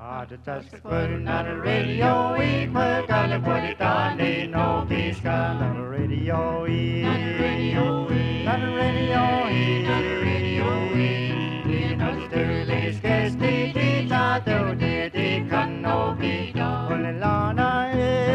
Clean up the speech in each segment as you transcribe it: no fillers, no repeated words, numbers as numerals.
The touch putting on the radio, we put on the body down, they know peace on the radio, on the radio, on the radio, on the radio, you know the earliest guess, they thought they can know be done. Well, Lana,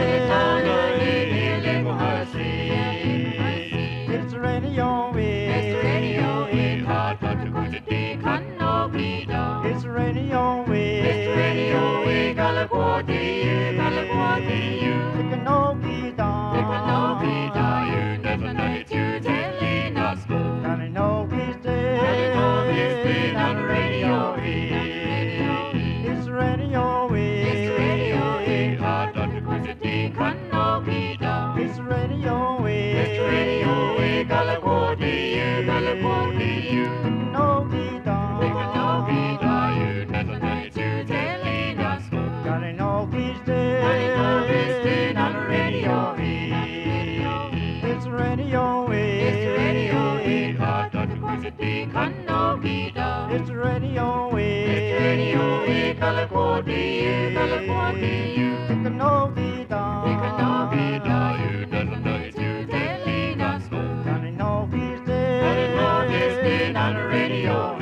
it's the radio, it's the radio, it's hard but the good they can know be done. It's the radio, it's the radio, we gotta go to you, gotta go to you. They can know be done, they can know be done. You never know it, you telling us good. And I know he's dead, and I know he's dead on the radio. It's the radio, it's the radio, it's hard but the good they can know be done. It's the radio, it's the radio, we gotta go to you, gotta go to you. They can know be done, they can know be done. You never know it, you telling us good. And I know he's dead, and I know he's dead on the radio. It's the radio, it's the radio, it's hard but the good they can know be done. It's the radio, it's the radio, we gotta go to you, gotta go to you. They can know be done, they can know be done. You never know it, you telling us good. And I know he's dead, and I know he's dead on the radio.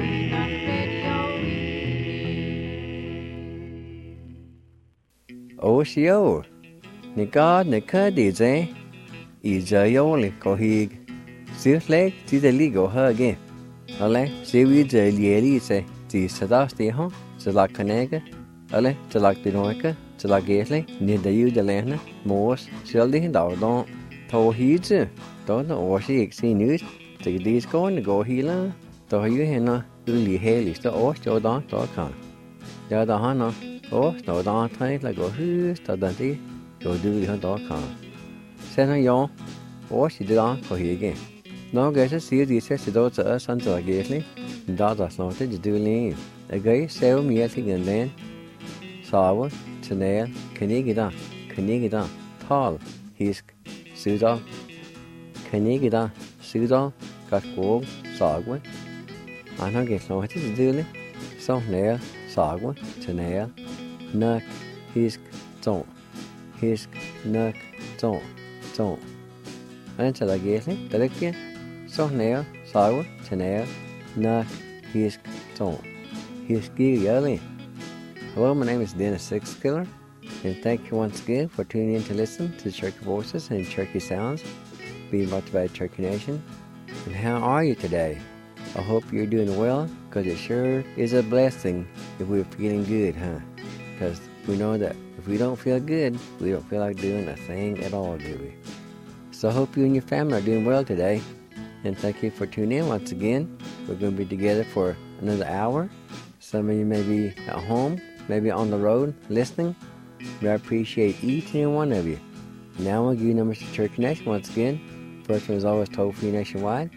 Oshio, ni God ni kadize, Izayo kohig, Sirfleg, Tidaligo huggy. Ale, Siwi de Lielise, the Sadasti home, Salak Canega, Ale, Salak de Noica, Salak Gately, near the Udalena, Morse, Sheldy, Dardon, Tohids, don't know what she exceed news, take these going to go healer, though you henna, really hail is the Osh.com. The other Hannah, Osh, no don't take like go who's the Dante, go do her.com. Send her yon, Osh, did on for here again. Nå gør jeg sige, at de sætter dog til os, sådan så er gæstlig. Da der snart det du lige. Jeg gør selv mere til den land. Saver, tænder, kan ikke der, tal, hisk, sydal. Kan ikke der, sydal, gaskog, sagwe. Han har gæst snart til du lige. Så nær, sagwe, tænder, nok, hisk, tån. Hisk, nok, tån. Han tager gæstlig, der ikke bliver. Så nær, sagwe, tænder, nok, hisk, tån. Hisk, gæstlig. Hello, my name is Dennis Sixskiller, and thank you once again for tuning in to listen to Cherokee Voices and Cherokee Sounds, being brought to you by Cherokee Nation. And how are you today? I hope you're doing well, because it sure is a blessing if we're feeling good, huh? Because we know that if we don't feel good, we don't feel like doing a thing at all, do we? So I hope you and your family are doing well today, and thank you for tuning in once again. We're going to be together for another hour. Some of you may be at home, maybe on the road, listening, but I appreciate each and every one of you. Now I'll give you numbers to Cherokee Nation once again. First one is always toll-free nationwide,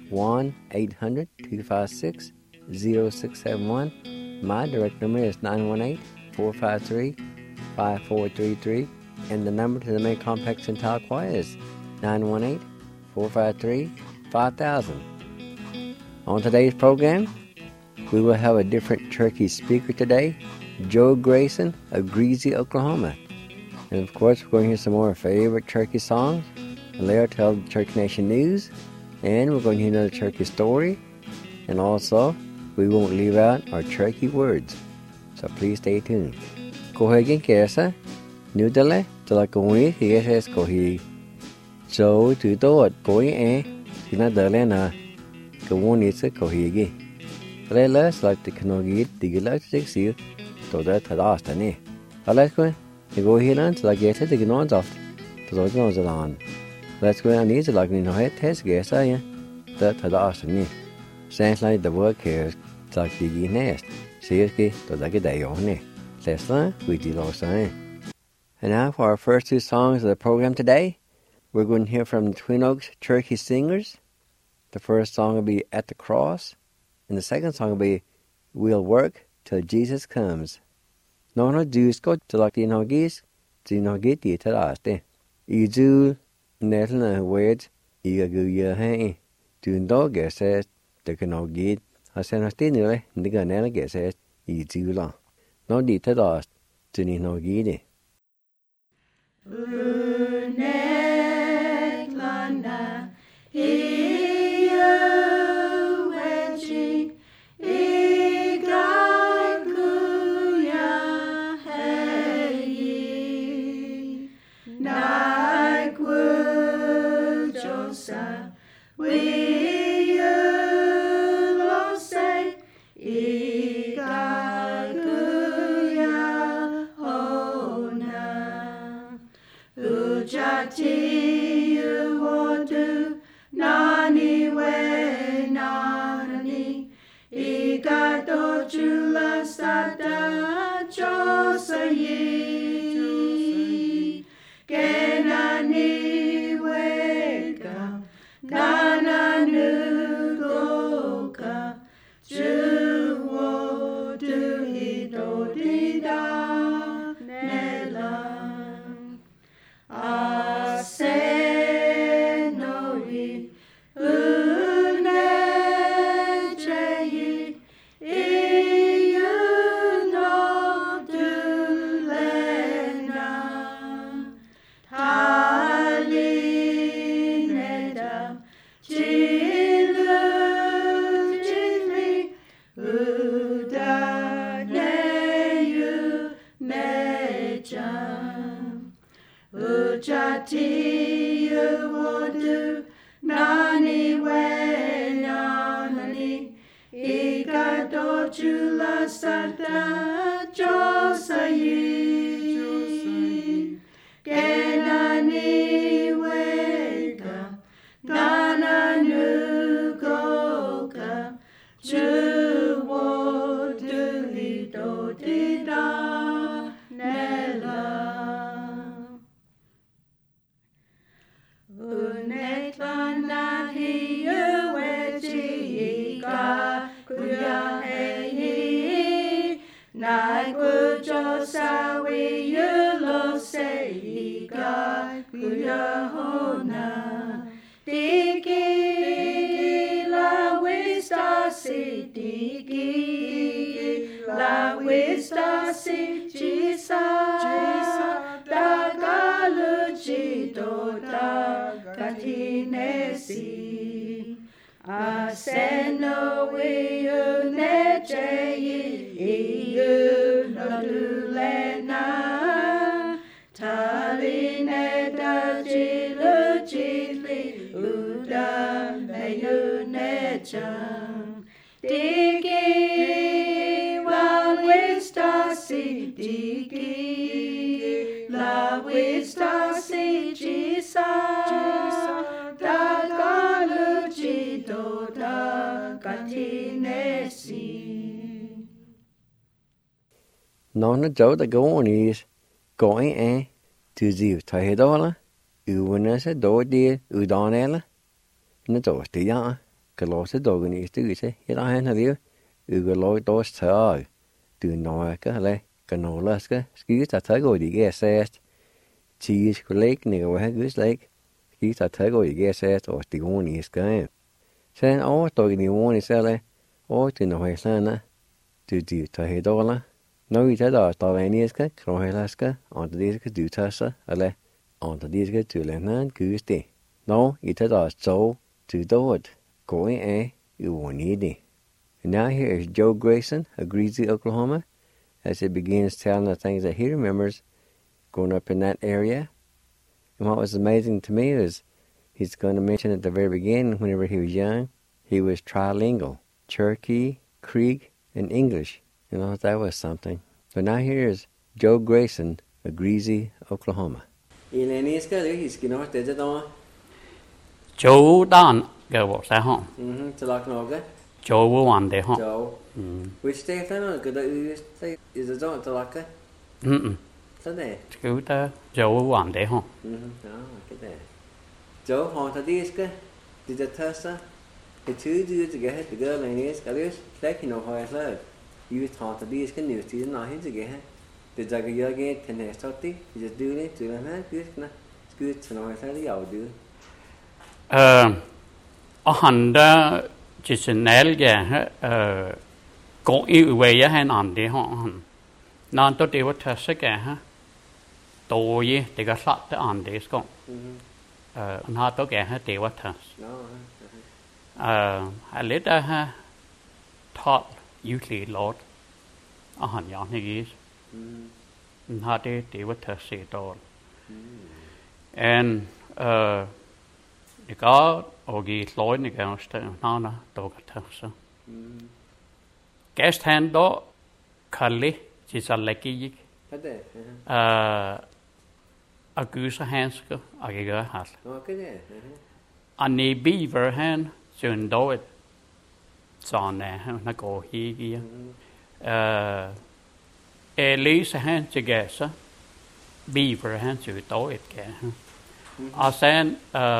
1-800-256-0671. My direct number is 918-453-5433, and the number to the main complex in Tahlequah is 918-453-5000. On today's program, we will have a different Cherokee speaker today, Joe Grayson of Greasy, Oklahoma. And of course, we're going to hear some more favorite Cherokee songs. And later tell the Cherokee Nation news. And we're going to hear another Cherokee story. And also, we won't leave out our Cherokee words. So please stay tuned. Kohegin kesa, nudale, talakoni, hies kohi. So, to do it, koi sina dalena, kawonitsa kohigi. Let's like the Kanogit, the Galactic Seal, so that had asked any. Let's go here and like get it, the Gnons off, to those nose on. Let's go and easy like in head test, guess I that had asked me. Sounds like the work here, like the nest. Seriously, to like a day on it. Let's learn, we did all sign. And now for our first two songs of the program today, we're going to hear from the Twin Oaks Cherokee Singers. The first song will be At the Cross. And the second song will be We'll Work Till Jesus Comes. No no Jews go to like the Nogis, the Nogit the Taraste. You do Nettle words, you go your hay. Do dog says the Kanogit. I send a stinner, the Ganella says, you do long. nó đi tới đó từ nhìn nó gì đi nó chỗ ta go on is going and to the thay đó là nó sẽ đổ đi đó này là nó chỗ thì ya cái lối sẽ đổ cái này từ sẽ hiện tại là điều cái lối đó sẽ từ nó cái này cái nó là cái ta thấy rồi đi cái xe chỉ cái lake này cái cái lake cái ta thấy rồi đi cái xe or thì go on is cái sen ô tôi cái này sẽ là ô thì nó hay sao nè từ từ thay đó là nó ý thế đó tao này is cái rồi là cái on the cái du thasa là on the cái từ là nó cứ thế nó ý thế đó so to do it going a you want it. And now here is Joe Grayson of Greasy, Oklahoma, as he begins telling the things that he remembers growing up in that area. And what was amazing to me is he's going to mention at the very beginning, whenever he was young, he was trilingual, Cherokee, Creek, and English. You know, that was something. So now here's Joe Grayson of Greasy, Oklahoma. Joe Dan go sa hon. Joe one day hon. Joe. Which day is that? Is it Joe Talaka? Sunday. Scooter Joe one day hon. Cái này. Joe hon ta đi cái. Did the testa? The two dudes to get the girl and is got this. Like you know how I said. You thought ta đi cái new season not his again. The jagger you again ten days totty. You just do it to the man good na. Good to know how I do. Han đã chỉ nãy giờ có yêu về hay làm gì họ Nan to det var tøsse gæhe. Doje, det kan slagt det andre skån. Han har to gæhe, det var tøs. Jeg lidt af her 12 jutlige lort. Og han gjør ikke gis. Han har det var tøsse i dårlig. En det går og give sløjne gæste, han dog tøsse. Gæst han då kalde til så lækkig. Og gyser hansker og jeg gør halt. Og ne beaver han sådan dog sådan han går hige. Læser han til gæster. Beaver han til dog et gæ. Og sen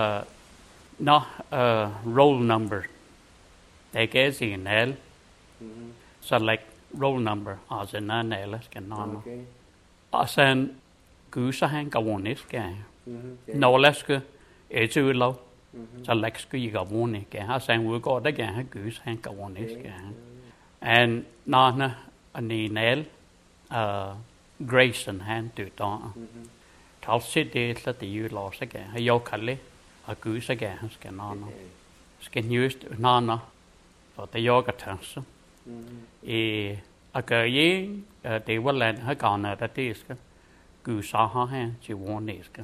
roll number. Det gav sig en al. Så like roll number, altså en eller skal navne. Og sen gyser han gavonisk, når læske et udlov, så læske i gavonisk, og sen udgår det gerne gys han gavonisk. Og når han en el, Grayson han døde. Tal sit det så det udlov så gerne. Jeg kalder og gyser gerne skal navne. Skal just navne, for det yoga tønse. Og gør jeg, det var land, her gavner det det skal. Gud så har han til vågneske.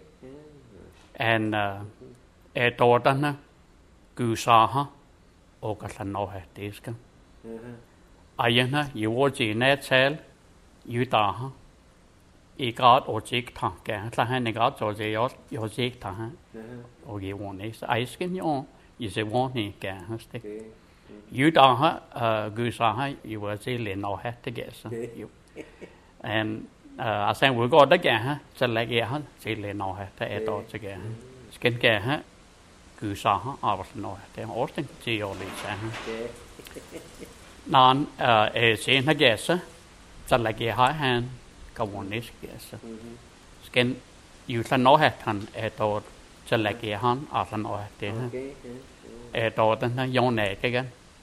Og dårderne, Gud så har, og kan nå her det skal. Og jeg gjorde det nættal, jeg der har. I grad og ikke tanke, så han i grad så det jeg ikke tanke. Og jeg vågneske. Og jeg skal jo, jeg ser vågneske, det. You don't have Gusaha, you were saying no hat to guess. And I said we got again, so like yeah, say no hat to add all together. Skin get Gusaha, I was no hat. Then Austin, see all these. None saying a guess, so like a high hand, go on this guess. Skin you can no hat at all, so like a hand, I can no hat. At all, then your neck again.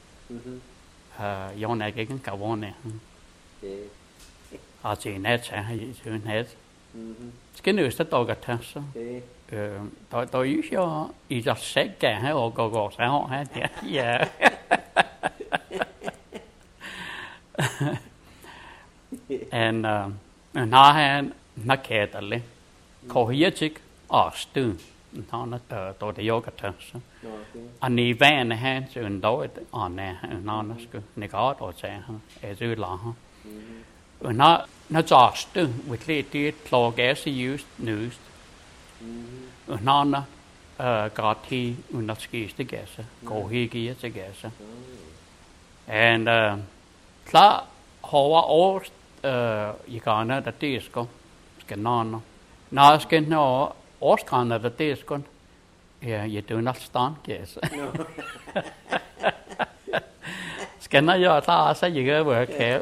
Yon er ikke en gavone. Og til net så har jeg sådan net. Skal nøste dog at tage så. Der jo i der sække her og går så her der. Ja. En har han nakædale. Kohietik og stød. Han der det yoga tønse. Og i vandet han så en dag et andet han skal negat og sige han er så lang. Og når jagste with det plagage just nust. Og når gratis under skiste gasse går hige til gasse. Og klar har år i garnet der det skal når skal når årsgraner der det skal jeg do not stand gas. Skal jeg ta så jeg gør work her.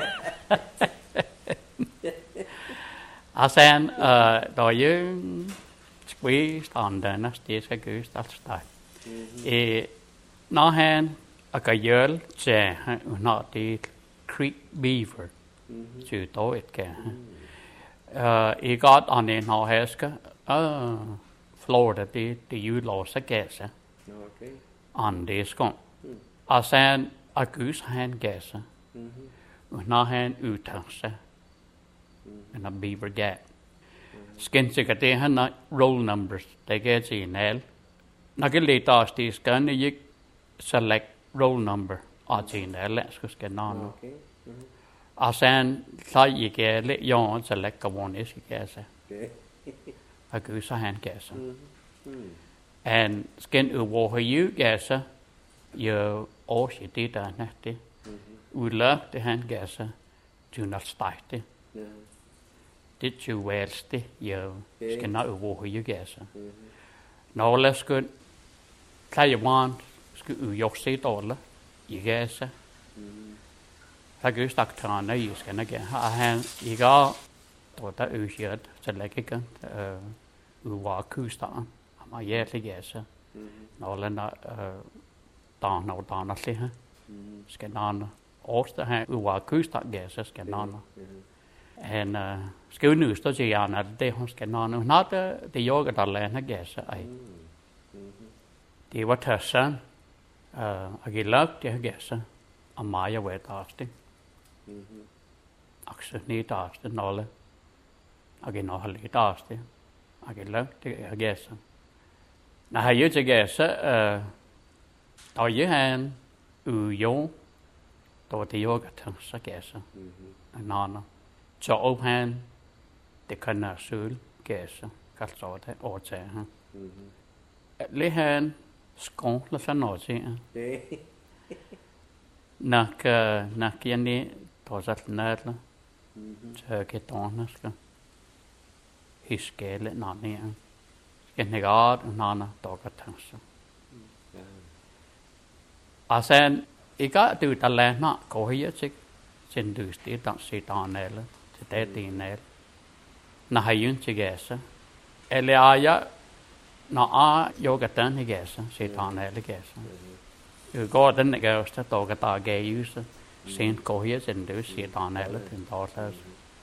Asan der jo squeeze on the næste skal gøre start. Når han og gør til når det creek beaver til dog et kan. I got on en når her skal Florida det udlåser gasser. On det skån. Og sen og gys han gasser. Og når han udtager sig. En beaver gat. Skin sikkert det han roll numbers. Det gav til en al. Når jeg lidt også det skal jeg select roll number. Og til en al skal navne. Og sen så jeg gav lidt jo select gavonisk gasser. Og gys han gasser. Og skin hvor you gasser. Jo også det der næste. Udløb det han gasser. Do not start det. Det jo væls det jo skal nå hvor you gasser. Når lad skøn Taiwan skal jo se dårligt i gasser. Så gør staktarerne i skal nok have han i går der øger så lækker uvar kustan. Man hjertelig gasser. Når lad der når der her skal navne Åsta här uva kustat gäsa ska nana. En skulle nu stå sig gärna det hon ska nana. Hon hade det yoga där läna gäsa ej. Det var tassan. Jag lagt det gäsa. Amaya vet avste. Också ni avste nolle. Jag nog har lite avste. Jag lagt det gäsa. När jag gör gäsa då ju han ujo då det yoga tansa gäsa. Nana. Så op han det kan sul gäsa. Kallt så det åt han. Le han skånla för något sen. Nak jag ni tåsat närla. Så ketona ska. Hiskele nani. Ska negad nana daga tansa. Sen iga du talena kohiyachik sen du stitan sitanela tetinel na hayun chigesa ele aya na a yogatan higesa sitanela gesa you go den gesta toga ta geus sen kohiya sen du sitanela tin dotas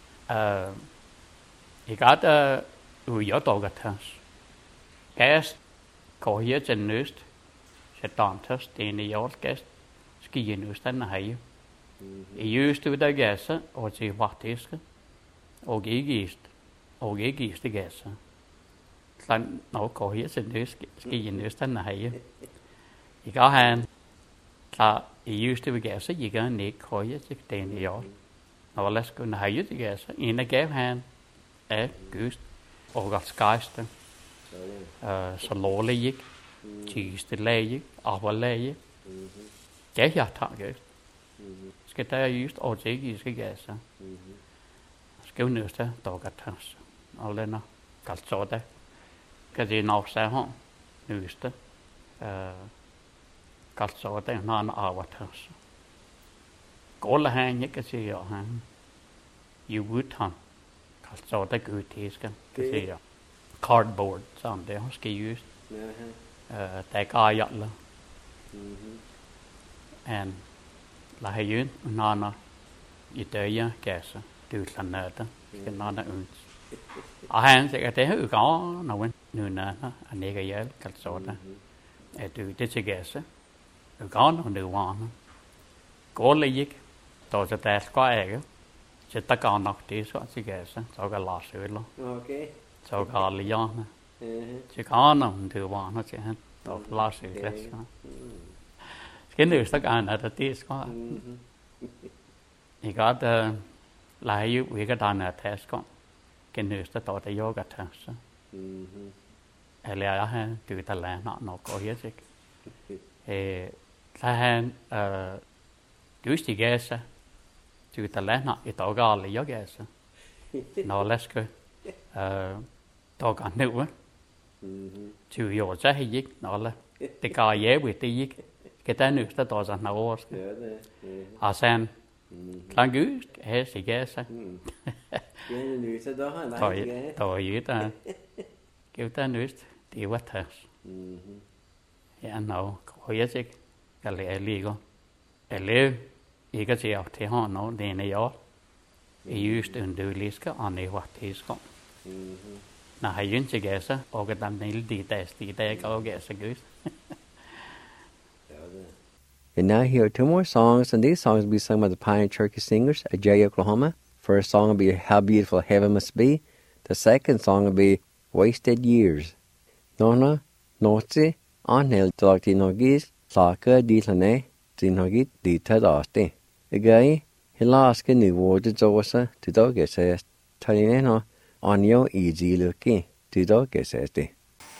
iga da uyo togatas gas kohiya sen nust setantas den yorgest skienust den hayu just det där gäsa och se vartiska och gist det gäsa sen nå kohiya sen du skienust den hayu iga han ta just det gäsa iga ne kohiya sig den yor nå läs kunna hayu det gäsa ina gav han gust och gat skaiste så låle gick Tiste läge, avläge. Det jag tar just. Ska ta just och det ska gäsa. Ska nusta dagar tas. Allena kallt så det. Ska det nå så här nusta. Kallt så det han avatas. Kolla han jag se jag han. You han. Kallt så det gutiska. Se jag. Cardboard sånt det har ska just. Tại coi dọn luôn, and là hay yun, nana, iteya kesa, du lần nữa đó, cái nana uns. Anh sẽ cái thế có nào quên, nửa nè, anh ấy cái gì, cái số đó, du thế sẽ kesa, có nó được hoàn, có lấy gì, tôi sẽ test qua ấy, sẽ tất cả nó thì sẽ kesa, cho cái lò sưởi luôn, cho cái lý do nè. Chỉ có nó từ bọn nó sẽ tốt lo sự less cái nữ tất cả là tất nhiên có thì có lại yêu quý cái đàn ở test có cái nữ tất tốt để yoga test hay là ha từ ta là nó có hết chứ thì ta han cứ chỉ ghé sa từ ta là nó ít tổ gà là yoga sa nó less cơ tổ gà nữ chủ yếu cho hay gì nó là cái cái dễ bị tí gì cái tên nước ta tỏ ra nó à sen thằng cứ hết gì ghé sao tội dữ ta kêu ta nước thì quá thật thì anh nào có gì chứ cái lẽ lý con cái lẽ ý cái gì thì họ nó để này đó just under liska anh ấy hoạt thì con na hayun sig gäsa och den nil dit go gäsa gus. And now here are two more songs, and these songs will be sung by the Pioneer Cherokee Singers at Jay, Oklahoma. First song will be How Beautiful Heaven Must Be. The second song will be Wasted Years. Nona, Notsi, Anhel, Dr. Nogis, Saka, Dilane, Dinogit, Ditadaste. Again, Hilaska, New Water Josa, to dog says, Talineno, Anjo easy looking to dog says the.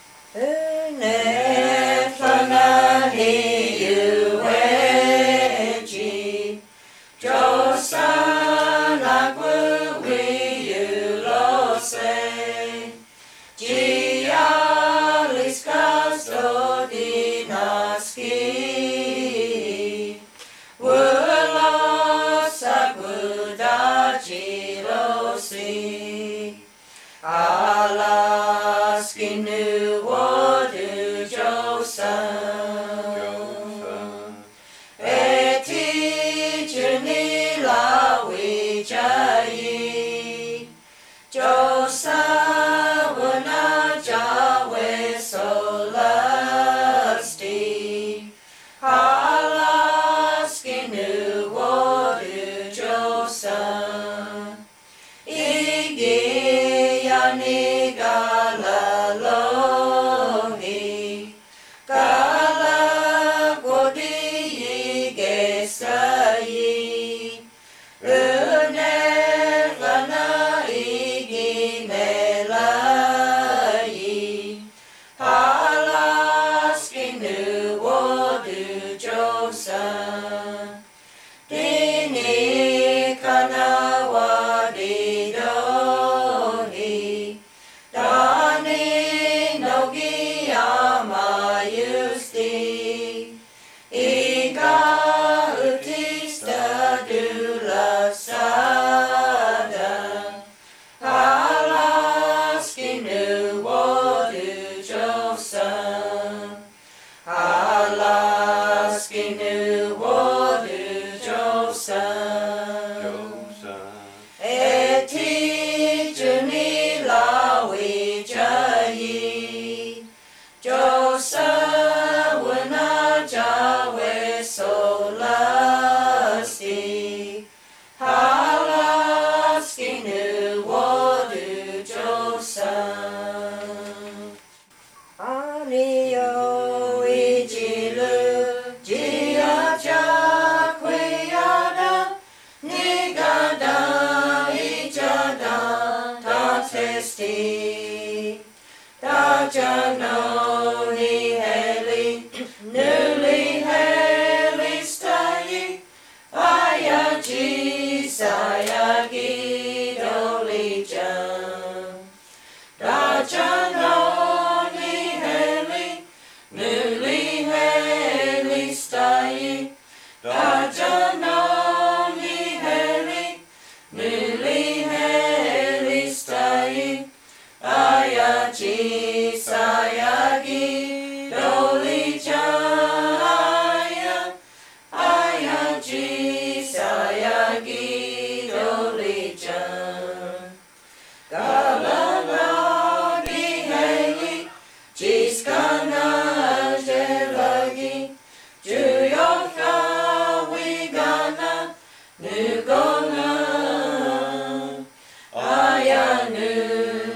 Alaskan New Water Joseph, a teacher Eti juni lawi jayi Josa wana jawe solasti Halaski nu wadu Josa Anio ijilu jia jakwiyada Nigada ijada ta testi Da jano ni heli nuli heli stayi Aya jisaya gidoli jan Da jano ni heli nuli heli stayi Da jano Ayaji sayagi doli jaya Ayaji sayagi doli jaya Galana di heli jiskana jelagi Juyoka wigana nugona Ayanu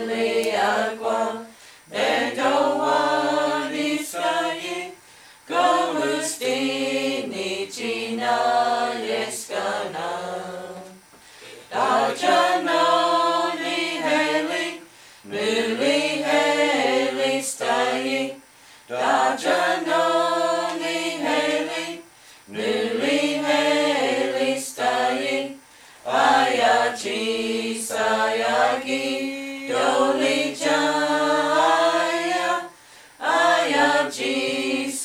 Sayagi doli jaya Ayaji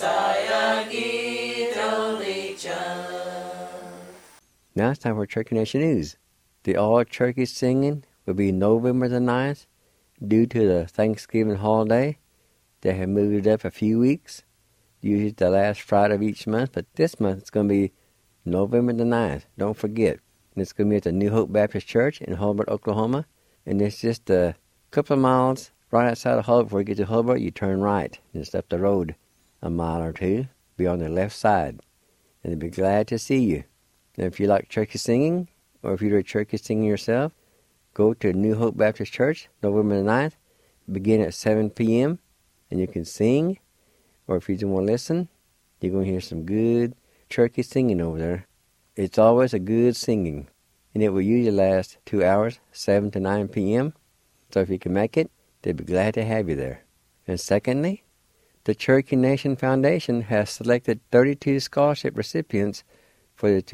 sayagi doli jaya. Now it's time for Cherokee Nation News. The All Cherokee Singing will be November the 9th due to the Thanksgiving holiday. They have moved it up a few weeks, usually the last Friday of each month, but this month it's going to be November the 9th. Don't forget. And it's going to be at the New Hope Baptist Church in Hulbert, Oklahoma. And it's just a couple of miles right outside of Hulbert. Before you get to Hulbert, you turn right. Just up the road a mile or two. Be on the left side. And they'll be glad to see you. And if you like Cherokee singing, or if you're a Cherokee singer yourself, go to New Hope Baptist Church, November the 9th. Begin at 7 p.m. And you can sing. Or if you just want to listen, you're going to hear some good Cherokee singing over there. It's always a good singing, and it will usually last 2 hours, 7 to 9 p.m. So if you can make it, they'd be glad to have you there. And secondly, the Cherokee Nation Foundation has selected 32 scholarship recipients for the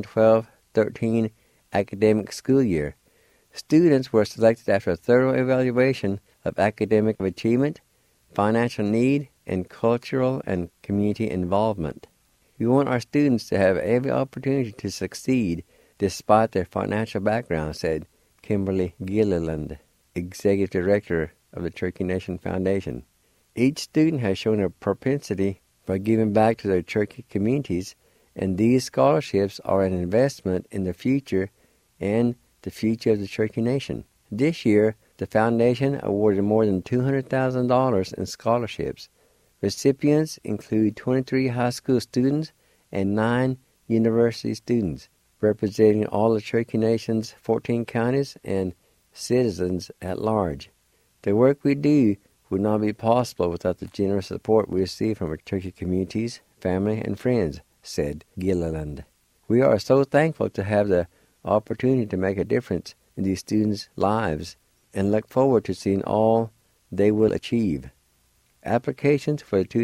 2012-13 academic school year. Students were selected after a thorough evaluation of academic achievement, financial need, and cultural and community involvement. We want our students to have every opportunity to succeed despite their financial background, said Kimberly Gilliland, Executive Director of the Cherokee Nation Foundation. Each student has shown a propensity for giving back to their Cherokee communities, and these scholarships are an investment in the future and the future of the Cherokee Nation. This year, the Foundation awarded more than $200,000 in scholarships. Recipients include 23 high school students and 9 university students, representing all the Cherokee Nation's 14 counties and citizens at large. The work we do would not be possible without the generous support we receive from our Cherokee communities, family, and friends, said Gilliland. We are so thankful to have the opportunity to make a difference in these students' lives and look forward to seeing all they will achieve. Applications for the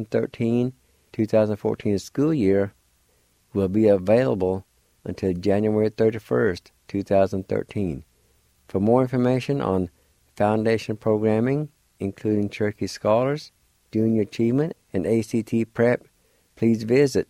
2013-2014 school year will be available until January 31st, 2013. For more information on Foundation programming, including Cherokee Scholars, Junior Achievement, and ACT Prep, please visit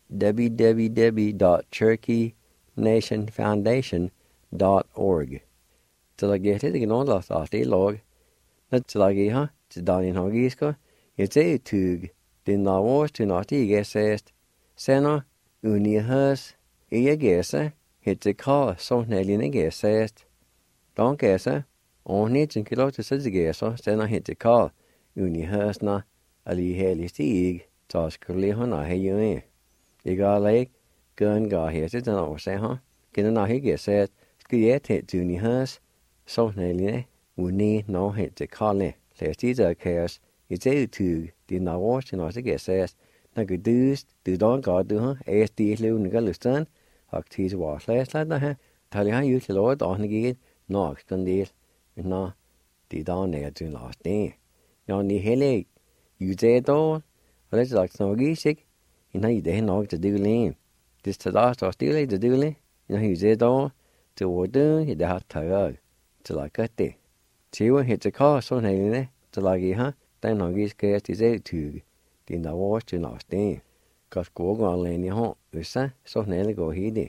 www.cherokeenationfoundation.org. Tilagete de gnonlas ati log. Tilagha tidalin hogisko. Yete tug din lawos to nati gesest. Sena unihas iagesa hette kall så näline gesest. Don gesa, oni tinkilo til sig geso, sender hette kall, uni høsna, ali helistig, så skulle hun have jo. Jeg alek, gøn ga hette den også ha. Kan den have gesest, skal jeg til uni høs, så næline, uni no hette kalle. Læste der kaos, i det tyg, det når til også gesest. Når du dyst, du don ga du ha, er det levende galustan. Aktivt var slæslet der her. Taler han jo til lort, og han gik nok den del. Men nå, det der nær til last det. Jeg ni heller jo det dår, og det sagt nok ikke. En har det nok til det lige. Det står der stille det lige. Jeg har det dår til hvordan det har taget til at gøre det. Til at hætte kår sådan hele til at give her, der nok ikke skal til det tyg. Det der var til last det. Godt gå alene i hånd, USA, så hele går hit.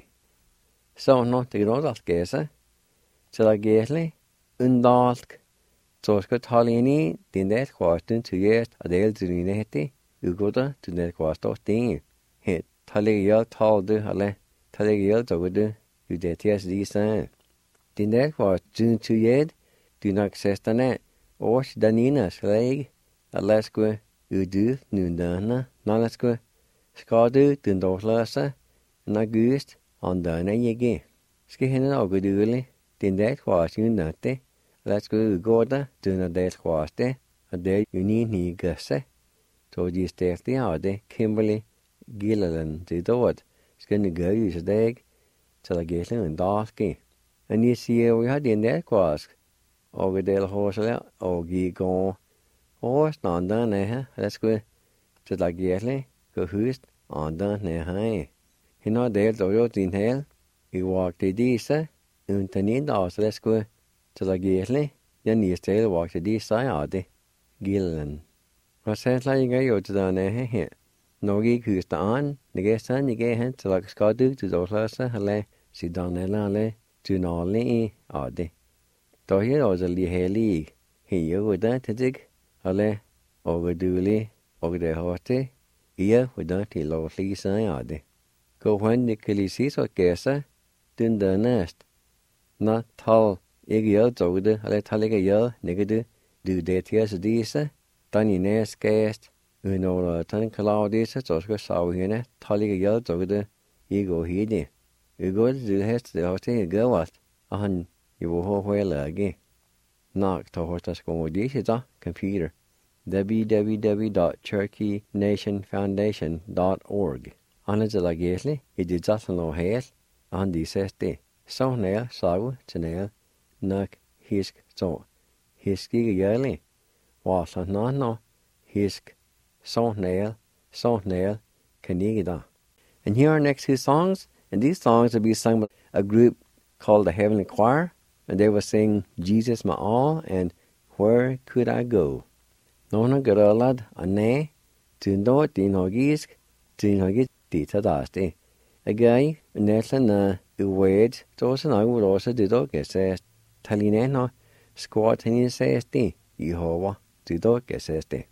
Så nå, det går alt gæse. Til at gæsle, undalk. Så skal tale ind i, den der kvarten til gæst, og det er til dine hætte, udgårder til den kvarstår sten. Hæt, tale hjælp talde, eller tale hjælp dogde, jo det til at sige sig. Den der kvarten til gæst, du nok sæsterne, års danina slag, eller skulle uddyde nunderne, når skulle skal du den dårsløse, en august, andre ikke. Skal hende og gudule, den der kvarten nøtte, eller skal udgå der, den der kvarten, og der ni gøsse. Så de stærkte af det, Kimberly, Gilliland, det dårligt, skal nu gøre i sig dag, til at gæsle en dagske. Og jeg siger, vi har den der kvarten, og vi deler horsler, og vi går hos andre her, eller skal til at gæsle, gå høst, andre nærhej. Hende har delt over din hel. I vagte disse, uden en dagslæsku til at gæsle. Jeg næste vagte disse af det. Gillen. Og så lader jeg jo til den her. Når jeg ikke høster an, det er sådan, jeg gav hen til at skade til dagsløse, eller siden eller tynale af det. Der er også lige heldig. Her er det til dig, eller overduelig, og det har det. Ja, hvordan til lovlige sager af det. Gå hen, det kan lige sige så gæse, den der næst. Nå, tal, ikke hjælp dog det, eller tal ikke hjælp, ikke det, du det til at disse, den i næst gæst, uden over den klar disse, så skal sove hende, tal ikke hjælp dog det, ikke gå hende. Vi går til det hest, det har til gøvast, og han, jo hvor heller ikke. Nok, der hos der skal disse da, computer. www.turkeynationfoundation.org. Anna til at gæsle, i det sådan noget hæs, og han de sæs det. Så nær, sagu til nær, nok hisk så. Hisk ikke jærlig. Hvor så nå, hisk, så nær, kan ikke da. And here are next 2 songs, and these songs will be sung by a group called the Heavenly Choir, and they will sing Jesus My All and Where Could I Go? Nåna grølad anne, tundo din hogisk, dit tadaste. Agai, netlana, uwed, tosen agulosa dido gesest. Talineno, squat in sesti, Jehova, dido geseste.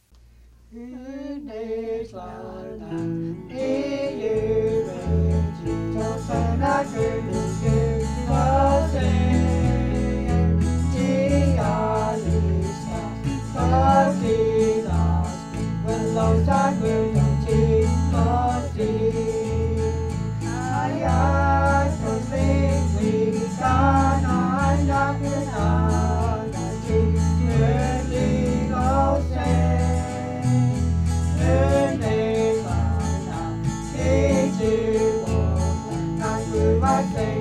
My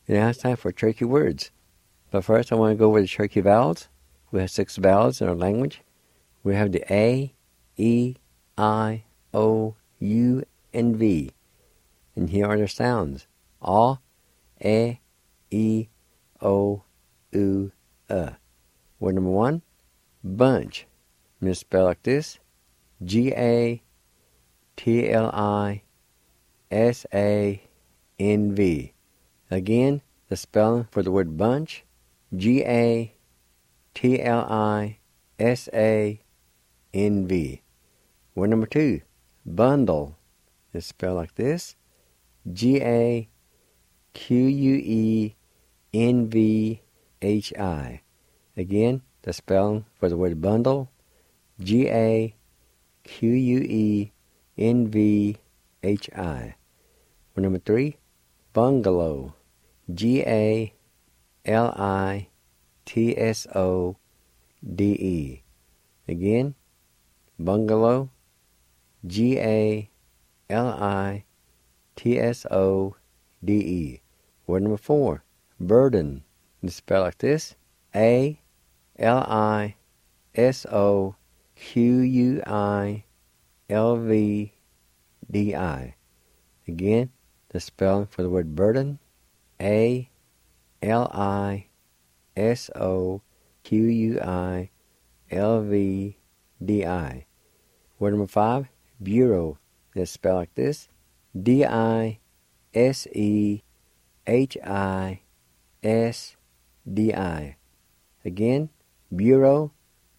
And now it's time for Cherokee words. But first I want to go over the Cherokee vowels. We have 6 vowels in our language. We have the A, E, I, O, U, and V. And here are their sounds. A, E, O, U, Word number 1, bunch. I'm going to spell like this. G-A-T-L-I-S-A-N-V. Again, the spelling for the word bunch. G-A-T-L-I-S-A-N-V. Word number 2, bundle. It's spelled like this. G-A-Q-U-E-N-V-H-I. Again, the spelling for the word bundle. G-A-Q-U-E-N-V-H-I. Word number 3, bungalow. G-A-L-I-T-S-O-D-E. Again, bungalow. G-A-L-I-T-S-O-D-E. Word number 4, burden. It's spelled like this. A-L-I-S-O-Q-U-I-L-V-D-I. Again, the spelling for the word burden. A-L-I-S-O-Q-U-I-L-V-D-I. Word number 5, bureau. It's spelled like this. D-I-S-E-H-I-S-D-I. Again, bureau.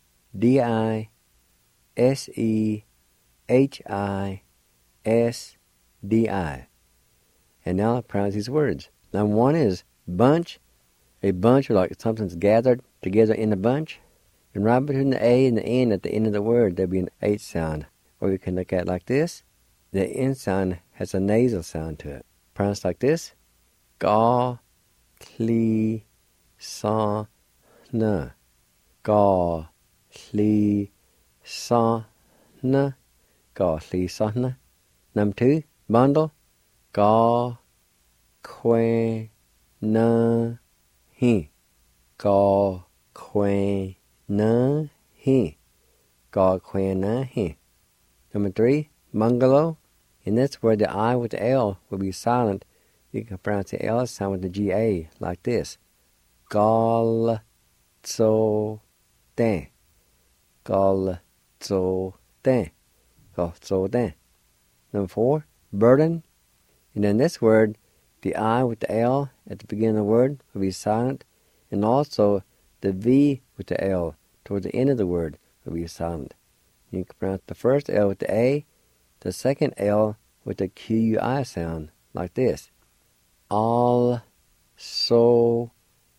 D-I-S-E-H-I-S-D-I. And now I'll pronounce these words. Number 1 is bunch. A bunch, or like something's gathered together in a bunch. And right between the A and the N at the end of the word, there'll be an H sound. Or you can look at it like this. The N sound has a nasal sound to it. Pronounced like this. Ga, cli, sa, na. Ga, cli, sa, na. Ga, cli, sa, na. Number 2, bundle. Ga, que, na, hi. Ga, que, na, hi. Ga, que, na, hi. Number 3, bungalow. And that's where the I with the L will be silent. You can pronounce the L sound with the G-A like this. Gal, zo, den. Gal, zo, den. Gal, zo, den. Number 4, burden. And in this word, the I with the L at the beginning of the word will be silent. And also the V with the L toward the end of the word will be silent. You can pronounce the first L with the A, the second L with the Q-U-I sound, like this. Al, so,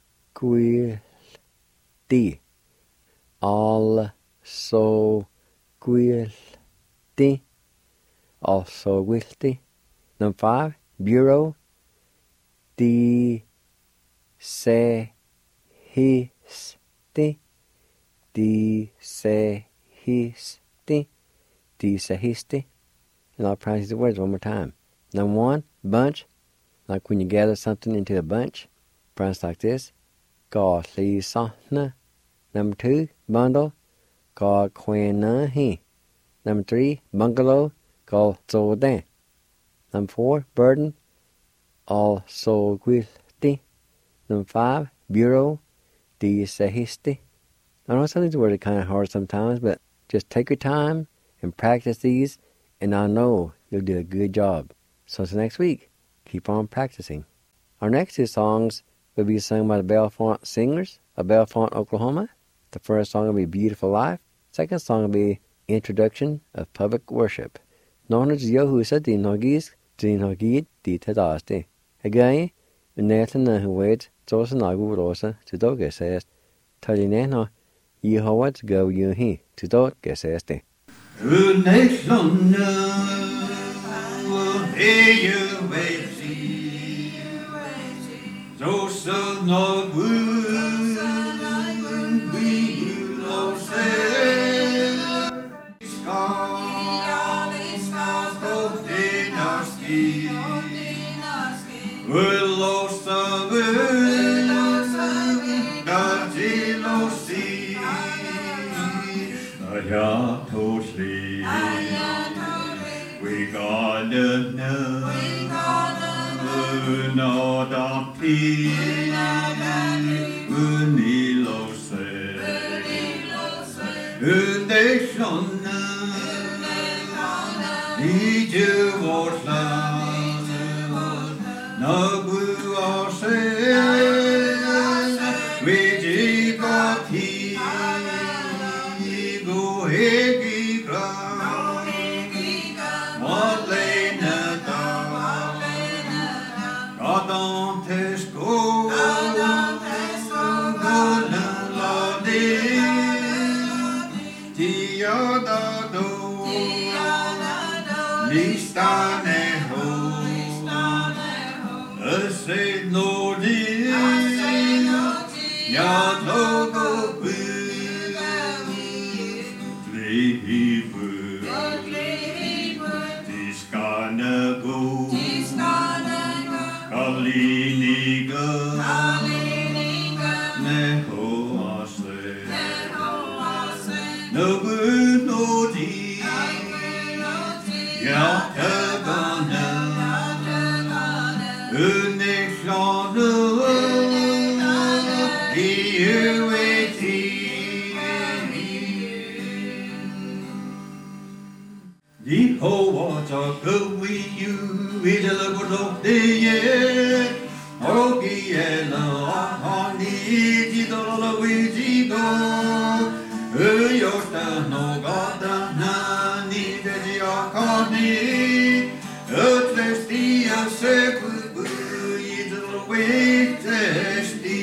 guilty. Al, so, guilty. Also guilty. Number 5, bureau. D, se, histi. D, se, histi. D, se, histi. And I'll pronounce the words one more time. Number 1, bunch. Like when you gather something into a bunch. Pronounce like this. Ga, li, sa, na. Number 2, bundle. Ga, que, na, hi. Number 3, bungalow. Ga, zo, den. Number 4, burden. Al, so, guilty. Number 5, bureau. D, se, histi. I know some of these words are kind of hard sometimes, but just take your time and practice these, and I know you'll do a good job. So until next week, keep on practicing. Our next 2 songs will be sung by the Bellefonte Singers of Bellefonte, Oklahoma. The first song will be Beautiful Life. Second song will be Introduction of Public Worship. Nohnas Yohusa din hogis, din hogid, di tadaste. Again, Nathan Huwed, Josan Agurosa, to dog assessed. Talinena, Yehovah go you he, to dog assessed. Well, totally. We gotta know. Not a peace. Unilo se. Undeshonna. Ije vårsla. Nagu ase. Viji gati. Go hegi gra. Madlena da. Gadantes go. Golden lodi. Tiada do. Listane ho. Ase nodi. Ya logo bu. Libu. Tiskana go. Kaliniga. Neho ase. Nobu nodi. Ya tagana. Unexana. Jehovah go with you, with the Lord of the year. Ogi ela hani jidolo wijigo. Yosta no gada nani deji akani. Utlestia seku jidolo witesti.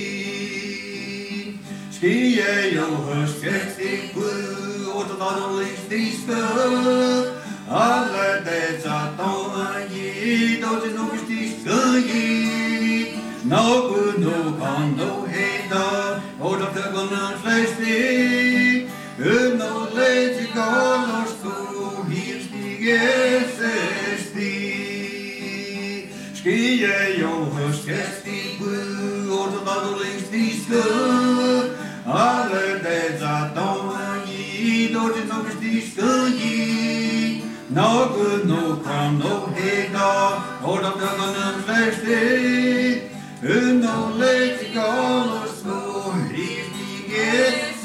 Skie yo huskesti bu otadalo listiska. Alle dessa togi doji no stiski. No good no kan no heda. Oda tegona flesti. No leti galos to hirstigesti. Skie yo huskesti bu otadalo listiska. Alle dessa togi doji no stiski. No good, no come, no heda, hold up the gun and flash it. No late golos go, if he gets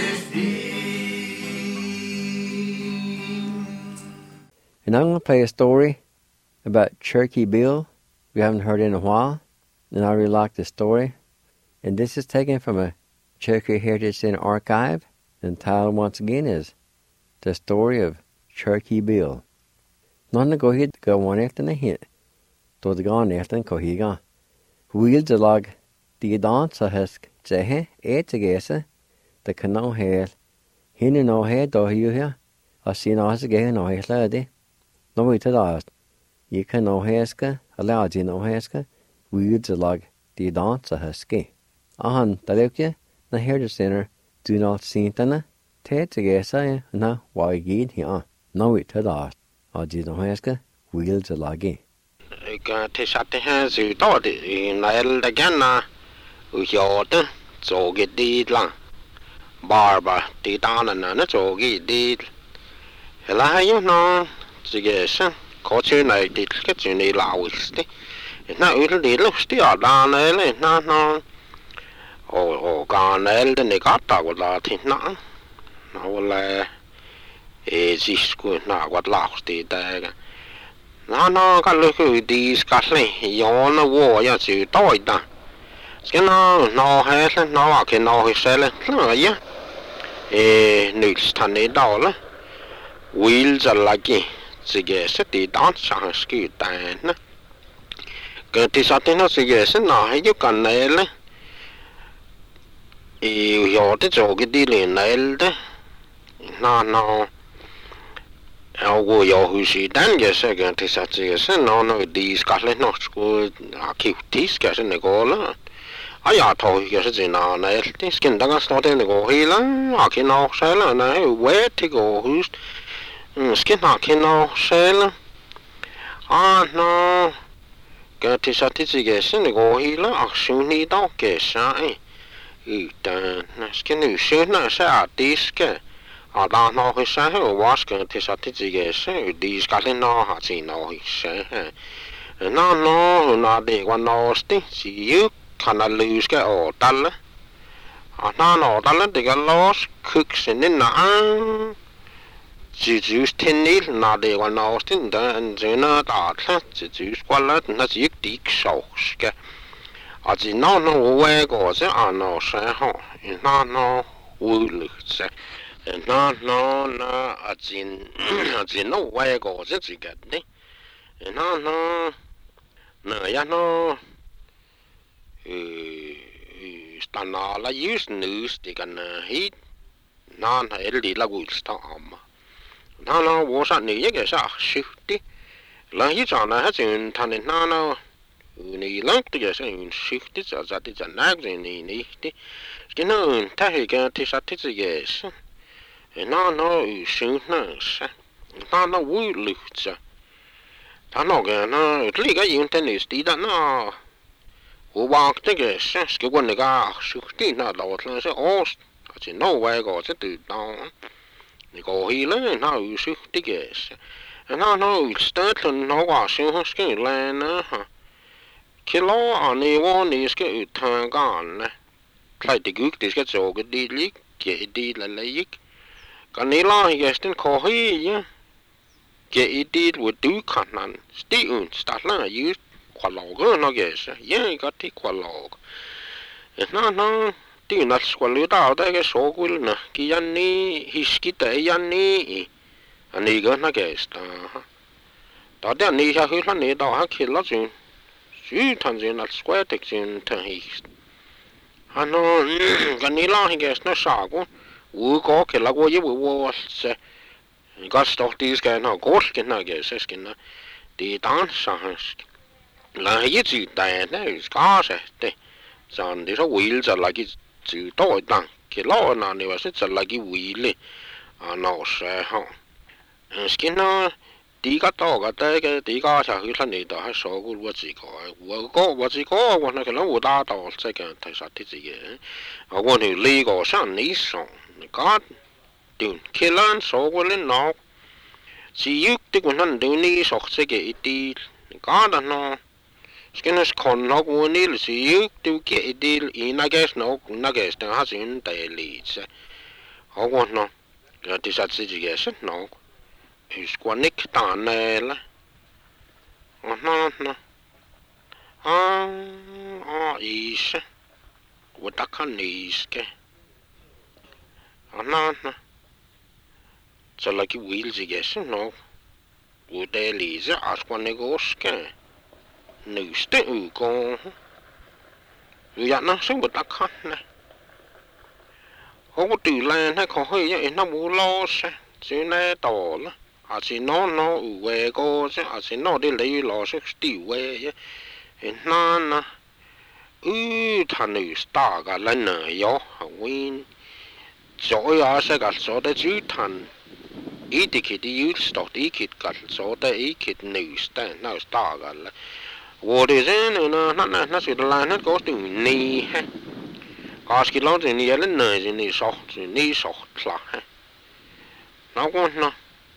16. And I'm going to play a story about Cherokee Bill we haven't heard in a while, and I really like the story. And this is taken from a Cherokee Heritage Center archive, and the title once again is The Story of Cherokee Bill. None go hit go one after the hit. Do the gone after and cohiga. Wheel the log the dance a husk, zehe, together, the canoe hair. Hinny no hair do you here. I see no as again no hair lady. No way to last. You can no hairska, allow you no hairska. Wheel the log the dance a husky. Ahan, the look na Heritage Center do not see tana. Ted together na why get here. No way to last. I did not ask wheel the loggy. Thì sát thì hay sự đó thì này là cái na, hiểu đó,做cái đi lang, barba đi đan là nó做cái đi, là hay nó, cái cái sao, có chuyện này thì cái chuyện này lão đấy, na ở đây lúc tí ở đan này na nó, cái này thì người ta gọi là thì nó là Jesus ku na wat laasti ta na ka lu ku di skasle yo na wo ya su toi ta skena no ha sa no ke no he sele na ya nu stane da la will za lagi sige se ti dan sa ski ta na ke ti sa te no sige se na he yu kan na le yo te jo ke di le na el na Algo jag hus I den jag säger till så att säga sen när de ska lämna skolan aktivt ska sen gå la. Jag tar jag så när när det ska inte stå det gå hela. Jag kan också säga när where to go hus. Ska kan också säga. No. Kan till så att säga sen gå hela aktion I dag ska utan ska nu se när så att det ska da nó hơi sáng ở Washington thì sao thì gì cái đi cả lên nó hả chỉ nó hơi sáng nó để qua nó tí chỉ yếu khả năng lose cái ổ tan á nó tan lên thì cái loss cook xin nên chỉ thiên lý nó để qua nó tí đó nó đã chỉ qua là nó chỉ đi sầu cái chỉ nó quay cái chứ nó sáng họ nó vui lực chứ nó chỉ nó quay cái chứ chỉ cái đấy nó ya nó stanna la just nu stigan hit nan heldi la gulsta amma nó wo sa ni ye sa shifti la hi chana ha chin than na ni lang ti ya sa shifti za ti za na ni ti kino ta he ga ti sa ti ye nó shin na sa nó wu lu cha ta nó cái nó lý cái internet đi đó nó của bạn cái cái quan này cái sự tin nó đầu nó sẽ chỉ nó quay cái sẽ tự động này có hi lên nó sự tí cái nó start nó qua sự cái lên nữa khi lo anh ấy want is cái thằng con này lại thì cái cái chỗ cái đi lý cái đi là lấy cái này lo cái tên có hi nhá cái đi với đủ khả năng still start là use qua log nó cái cái thì qua log nó thì nó qua lưỡi tao đây cái số của nó cái anh này history đấy anh này anh này cái nó cái đó đấy anh này sao hơi này đó hắn khi nó chuyện thằng chuyện nó square được chuyện thằng his nó cái này là cái nó sao cũng có cái là có gì vô sẽ có stock đi cái nó có cái nào cái cái nó đi đàn sang là cái gì đấy đấy có sẽ đấy chẳng để số wheel cho là cái chữ đôi đằng cái lỗ nào này sẽ cho là cái wheel nó sẽ hỏng cái nó đi cái đó cái đi cái sao cái này đó hay số của我只có我那个人我打到这个台上的这个我那里个上你上个điều khi lan số của lên nó chỉ yếu thì cũng hắn điều này số sẽ cái đi có đó nó cái nó còn nó cũng này là chỉ yếu điều cái đi in cái nó cũng cái nó hay chuyện đại lý chứ họ còn nó cái thì sao chỉ cái nó quan nick tàn này là nó ý chứ của tất cả này cái nó cho là cái wheel gì cái nó của đây lý ra ở quan này có cái nữ sẽ con rồi nó sẽ một đặc khác này không có từ lên hay có hơi vậy nó bù lo sẽ chứ này tỏ là chỉ nó về cô chứ chỉ nó đi lấy lo sẽ tiêu về nó thằng nữ star cả lên nữa yo win rồi sẽ cả số để chữ thằng ý thì khi đi use stock ý khi cả số để ý khi nữ star nào star cả là vô đi thế nữa nó sẽ là nó có từ ni ha có cái lo thì ni lên nơi thì ni sọt là ha nó con nó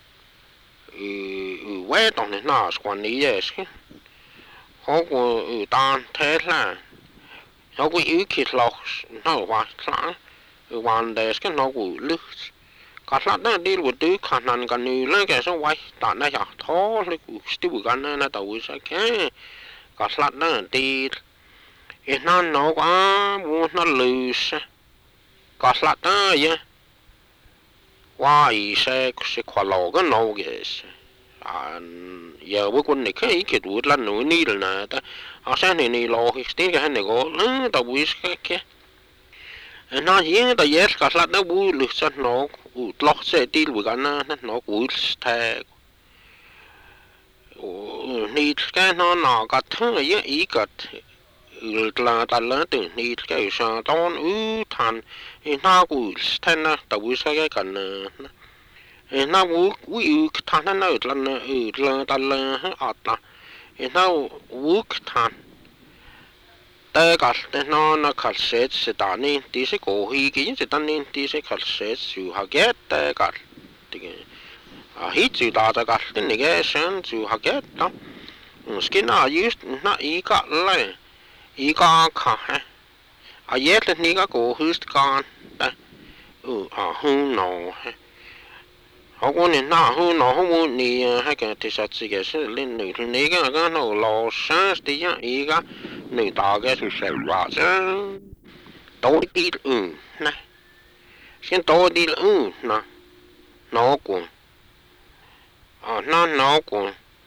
quay tông này nó quan ni vậy họ có tan thế là họ có ý khi lọc nó qua là quan đề cái nó của lướt cả là nó đi với thứ khả năng cái này là cái số quay tại nó chả thó lấy của tiêu cái nó tàu sẽ cái cả là nó đi nó quá muốn nó lười cả là nó vậy qua ý sẽ khoa lò cái nó cái giờ với quân này cái cái tuổi là nổi ní là ta sáng này lò cái cái này có nó tàu cái nó hiện tại yes cả là nó bùi lực sân nó lót sẽ đi với cái nó bùi thế ní cái nó cả thứ ấy ý cả là ta lớn từ ní cái sao tao thành nó bùi thế nó tao bùi cái cần nó bùi thành nó là ta lớn ta nó bùi thành tê cả nó khát sệt sẽ ta nên tí sẽ cố hi cái sẽ ta nên tí sẽ khát sệt chịu hạt ghét tê cả thì hít chịu ta ta cả thì này cái sáng chịu hạt ghét đó cái nào nó ý cả lại ý cả khá ghét thì này cái cố hít con đây hung nọ họ có nên nào hung nọ không muốn đi hay cái thì sao chỉ cái sẽ lên người thì này cái nó lo sáng thì nhá ý cái người ta cái sự sẽ quá chứ tối đi này xin tối đi nè nó cũng nó cũng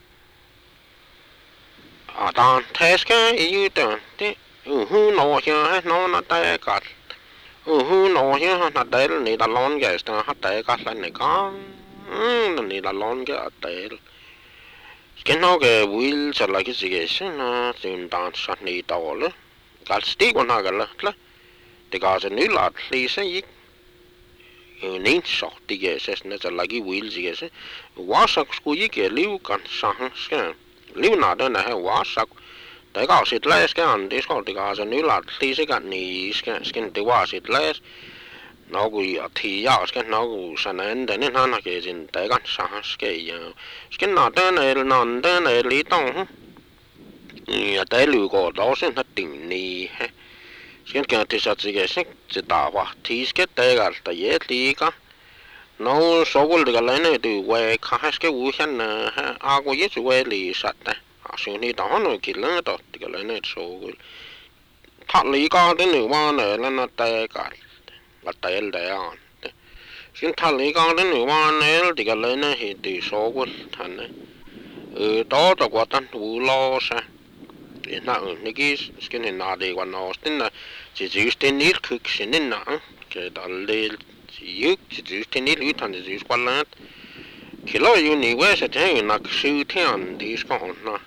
ta thấy cái ý tưởng thế nó chứ nó tay cả nó chứ nó tay là người ta lon cái nó tay cả là này con người ta lon cái tay cái nó cái wheel sẽ là cái gì cái nó chúng ta sát này tao了cái stick của nó cái là thì cái sẽ níu lại thì sẽ ít nín sọt thì cái sẽ nó sẽ là cái wheel gì cái quá sắc cái cái liu cần sang cái liu nào đó là quá sắc tại cái sẽ lấy cái anh thì cái sẽ níu lại thì sẽ cái này cái thì quá sẽ lấy nó cũng thì cái nó cũng sản nên để nên nó cái gì tại cái sang cái nào đó này lý tông tại lưu có đó sẽ nó tỉnh này cái thì sao cái sẽ tạo hóa thì cái tại cái tại dễ thì cái nó số cái lấy này từ quay khai cái vũ khí này có dễ quay lì sạch này xong thì đó nó kỹ lớn đó thì cái lấy này số cái thật lý có cái nửa bao này là nó tại cái là tại để ăn xin thật lý có cái nửa bao này thì cái lấy này thì từ số cái thành này đó là quá tan vũ lo sa thì nó cái này là để quan nó tên là chỉ tên ít cực xin nên nó cái đó là chỉ tên ít ít thành chỉ quan là khi lo yêu này vậy sẽ thấy là sự thiện thì còn nó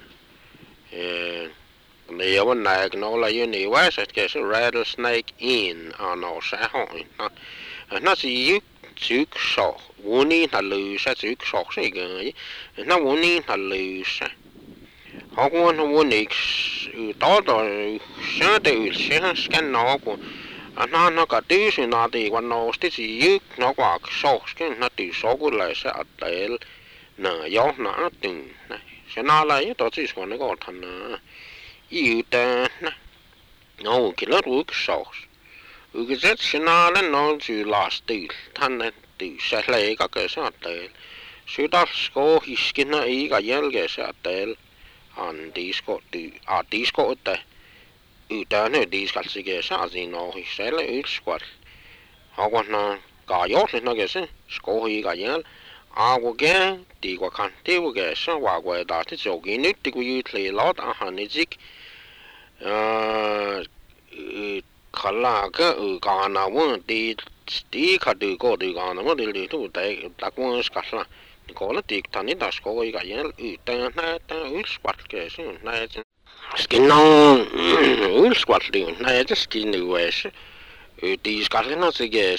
nếu mà này nó là yêu này vậy sẽ cái rattlesnake in nó sẽ hỏi nó chỉ chữ sọ vốn đi là lười sẽ chữ sọ sẽ cái nó vốn đi là lười sẽ họ cũng vốn đi đó rồi sẽ từ sẽ scan nó của nó cả tí sự nào thì quan nó tí chỉ nó quả sọ cái nó từ sọ của lại sẽ để nở gió nó từng này sẽ nó lại đó chỉ còn nó còn thành yêu ta nó cái lớp của sọ cái rất sẽ nó lên nó chỉ last từ thanh này từ sẽ lấy cái sẽ để sự đó có cái nó ý cái gì cái sẽ để anh đi có từ đi có để ta này đi cái gì cái sẽ gì nó sẽ lấy squat họ còn nó cả gió thì nó cái sẽ có cái gì có cái thì qua khăn tiêu cái sẽ qua qua đó thì chỗ cái nước thì cũng lấy lót anh này chứ khá là cái cái nào muốn đi khá được có được cái nào muốn đi thu tại ta cũng khá là có là tiệc thành ít là có cái gì ta squat cái này cái nó squat đi này cái skin này vậy đi cái nó sẽ cái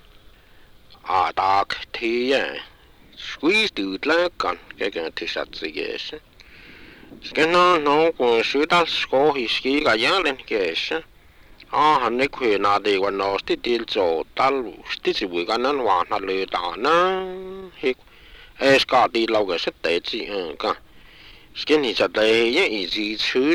ta thì squeeze được là cái thì sát sẽ cái nó cũng sự ta có cái gì lên cái hắn ấy khuyên là để quan nó thì đi chỗ ta thì chỉ với cái nó hoàn là lừa đảo nó hết cả đi lâu cái sẽ để gì cả cái này sẽ để những ý gì chứ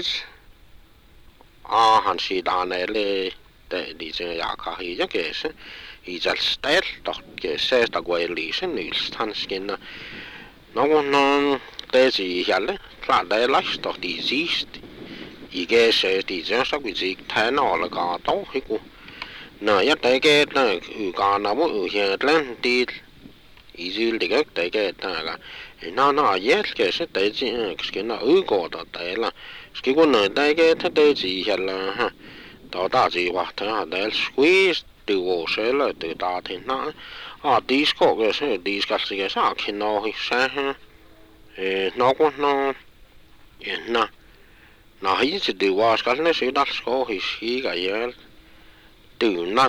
hắn sẽ đàn này để đi chơi nhà cả thì cái sẽ ý sẽ start đó cái sẽ ta quay lý sẽ nữ thanh skin nó để gì hết đấy là để lại đó đi gì cái sẽ thì sẽ sắp bị gì thế nào là cả tốt hết cô nè nhất tới cái này cả nó muốn hiện lên đi ý gì thì cái là nó yes cái sẽ tới gì cái nó có đó tới là cái con này tới cái thế tới gì hết là ha đó ta gì hoặc thế là để squeeze từ vô sẽ là từ ta thì nó disco cái sẽ disco cái sao khi nó sẽ nó có nó nó hay chỉ điều qua cái này sẽ đặt có cái cái từ nát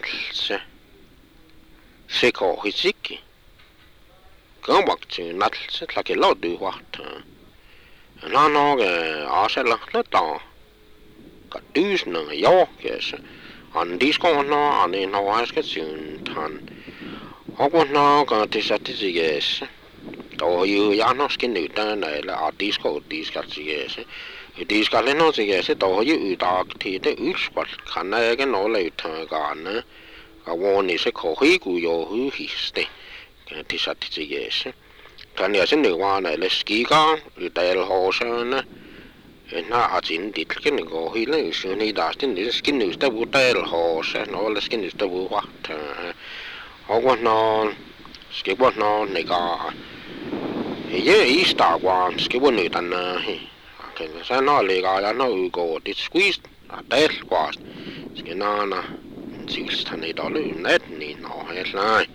sẽ có cái gì cái bậc chữ nát sẽ là cái lót điều qua nó cái sẽ là nó to ka tusen jo kes an diskon no an in haske sun tan og no ka tisatiges to ju ja no skin utan la disko diskatiges diskalle no siges to ju utak til det utskot kan jeg no le utagane ka woni se ko higu jo hu histe ka tisatiges kan jeg sen wa na le skiga utel hosen na atin ditken go hile suni dastin dis skin usta utel hosen no le skin usta wat og no skibot no nega ye ista wan skibot nu tan kan sa no le ga ya no go dit squeeze del kwast skinana sils tan i dalu net ni no helt nej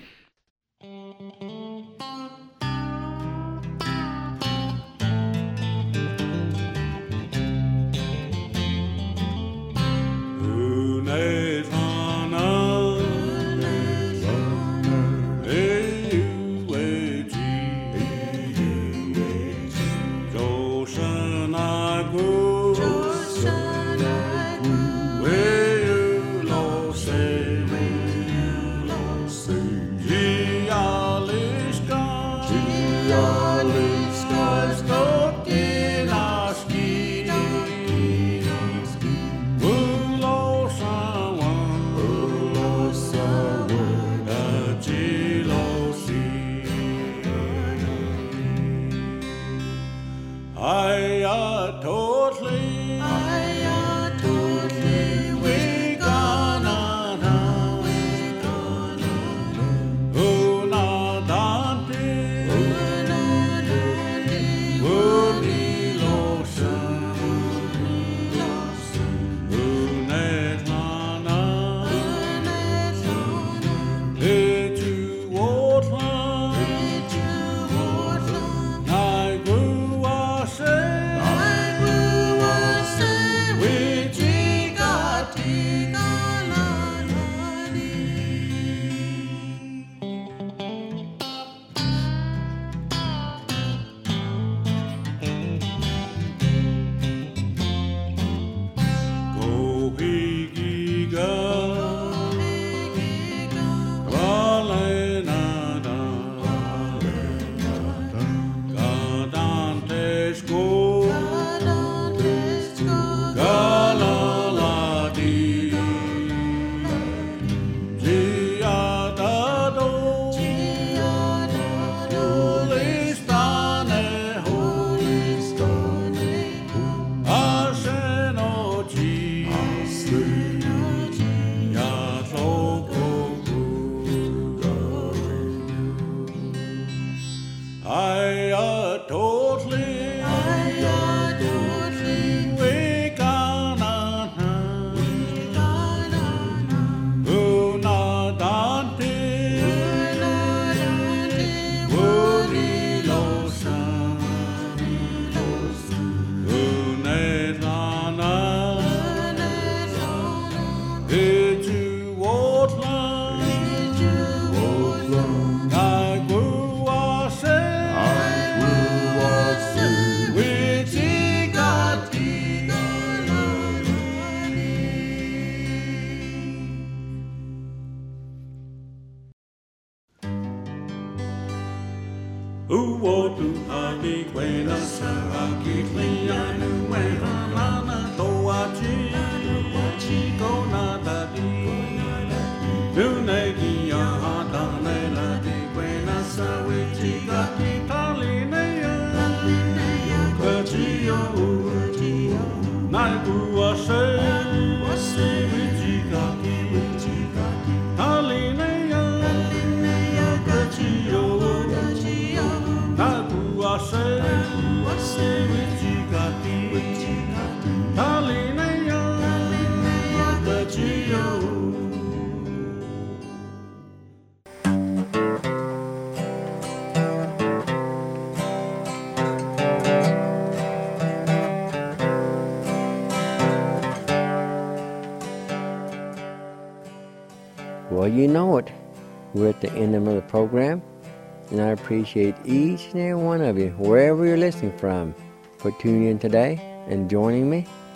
Well, you know it. We're at the end of the program, and I appreciate each and every one of you, wherever you're listening from, for tuning in today and joining me.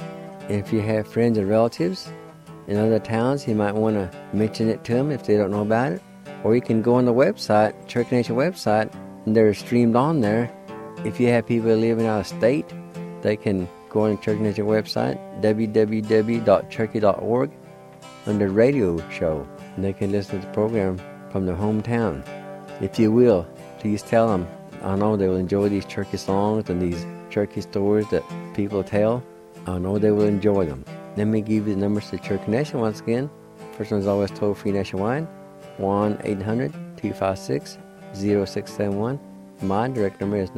If you have friends and relatives in other towns, you might want to mention it to them if they don't know about it. Or you can go on the website, Church Nation website, and they're streamed on there. If you have people living out of state, they can go on the Church Nation website, www.churchy.org, under radio show, and they can listen to the program from their hometown. If you will, please tell them. I know they will enjoy these churchy songs and these churchy stories that people tell. I know they will enjoy them. Let me give you the numbers to Church Nation once again. First one is always toll-free nationwide, 1-800-256-0671. My direct number is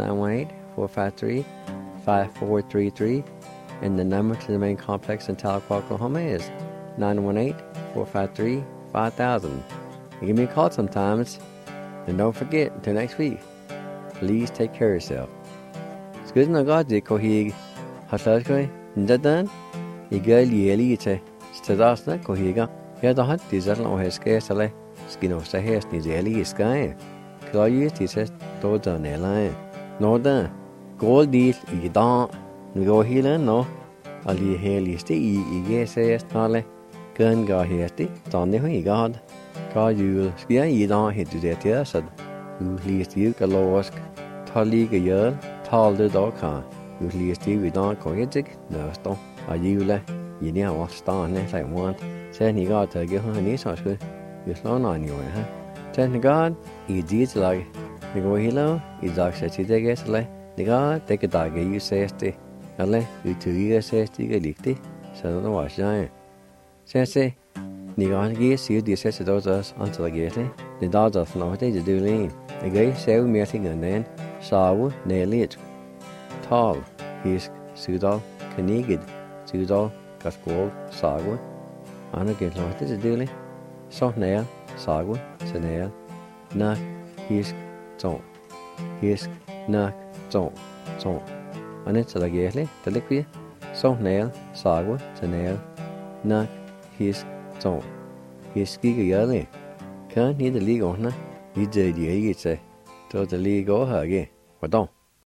918-453-5433. And the number to the main complex in Tahlequah, Oklahoma is 918-453-5000. You give me a call sometimes. And don't forget, until next week, please take care of yourself. Excuse me, God, the Kohig Hatlashkoi, Ndadan, Egal Yelite, Stadasna Kohiga, Yadahat, Dizal or Heskesale, Skino Sahes, Nizeli Sky, Claudius, he says, Dodan Airline. Northern, Gold Deal, Edan, Go Healer, no, Ali Helisti, Eges, Nale, Gun Gahesti, Donny God. God, you ski, you don't hit to that, yes, said, you least you a losk, Tolly a year, tall the dog car, you least you don't go it, no stone, are you le, you know what stone as I want, send he got to give her an east good, you slow on you, huh? Send God, he did like, the go hello, he dog says he take it, le, the God, take a dog, you say, stay, ale, you 2 years says, you get licked, so don't wash giant. Say, Ni gan gi siu di se se dozas until agete the dozas no te do lean the gay seu meeting and then saw ne lit tall his sudal kanigid sudal kaskol sagu ana get no te do le so ne sagu senel na his ton his na ton ana till agete the liquid so ne sagu senel na his So, he's skiing again. Can't need the league on, he did the say, to the league or her again. What don't?